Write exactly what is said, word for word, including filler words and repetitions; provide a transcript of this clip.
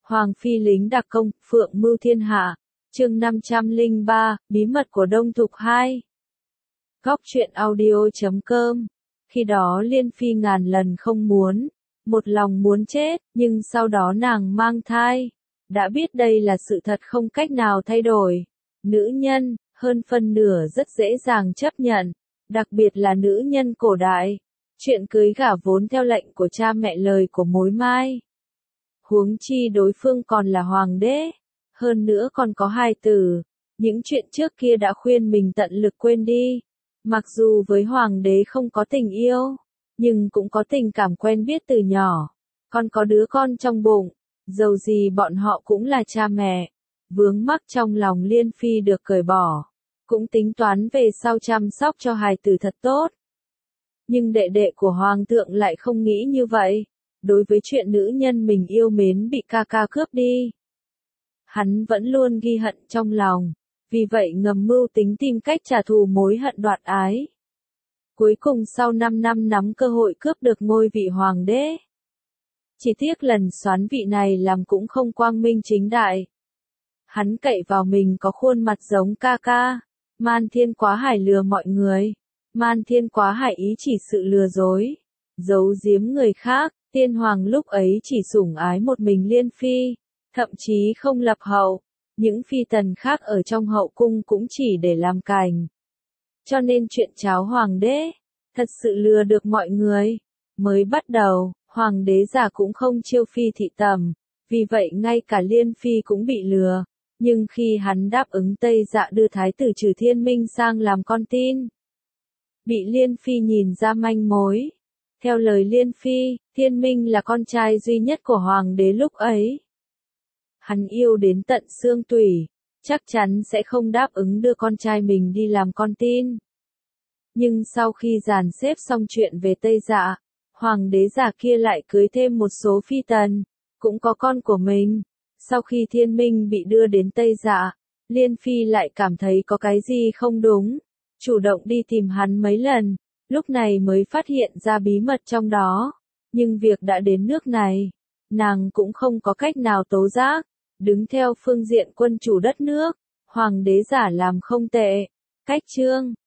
Hoàng phi lính đặc công, phượng mưu thiên hạ. Chương năm trăm lẻ ba, bí mật của Đông Thục hai. Góc truyện audio chấm com. Khi đó Liên Phi ngàn lần không muốn, một lòng muốn chết, nhưng sau đó nàng mang thai. Đã biết đây là sự thật không cách nào thay đổi. Nữ nhân, hơn phân nửa rất dễ dàng chấp nhận, đặc biệt là nữ nhân cổ đại. Chuyện cưới gả vốn theo lệnh của cha mẹ lời của mối mai. Huống chi đối phương còn là hoàng đế, hơn nữa còn có hài tử. Những chuyện trước kia đã khuyên mình tận lực quên đi. Mặc dù với hoàng đế không có tình yêu, nhưng cũng có tình cảm quen biết từ nhỏ. Còn có đứa con trong bụng, dầu gì bọn họ cũng là cha mẹ. Vướng mắc trong lòng Liên Phi được cởi bỏ, cũng tính toán về sau chăm sóc cho hài tử thật tốt. Nhưng đệ đệ của hoàng thượng lại không nghĩ như vậy. Đối với chuyện nữ nhân mình yêu mến bị ca ca cướp đi, hắn vẫn luôn ghi hận trong lòng, vì vậy ngầm mưu tính tìm cách trả thù mối hận đoạt ái. Cuối cùng sau năm năm nắm cơ hội cướp được ngôi vị hoàng đế. Chỉ tiếc lần soán vị này làm cũng không quang minh chính đại. Hắn cậy vào mình có khuôn mặt giống ca ca. Man Thiên Quá Hải lừa mọi người. Man Thiên Quá Hải ý chỉ sự lừa dối, giấu giếm người khác. Tiên hoàng lúc ấy chỉ sủng ái một mình Liên Phi, thậm chí không lập hậu. Những phi tần khác ở trong hậu cung cũng chỉ để làm cành. Cho nên chuyện cháo hoàng đế, thật sự lừa được mọi người. Mới bắt đầu, hoàng đế già cũng không chiêu phi thị tầm, vì vậy ngay cả Liên Phi cũng bị lừa. Nhưng khi hắn đáp ứng Tây Dạ đưa thái tử Trừ Thiên Minh sang làm con tin, bị Liên Phi nhìn ra manh mối. Theo lời Liên Phi, Thiên Minh là con trai duy nhất của hoàng đế lúc ấy. Hắn yêu đến tận xương tủy, chắc chắn sẽ không đáp ứng đưa con trai mình đi làm con tin. Nhưng sau khi dàn xếp xong chuyện về Tây Dạ, hoàng đế già kia lại cưới thêm một số phi tần, cũng có con của mình. Sau khi Thiên Minh bị đưa đến Tây Dạ, Liên Phi lại cảm thấy có cái gì không đúng, chủ động đi tìm hắn mấy lần. Lúc này mới phát hiện ra bí mật trong đó. Nhưng việc đã đến nước này, nàng cũng không có cách nào tố giác. Đứng theo phương diện quân chủ đất nước, hoàng đế giả làm không tệ. Cách chương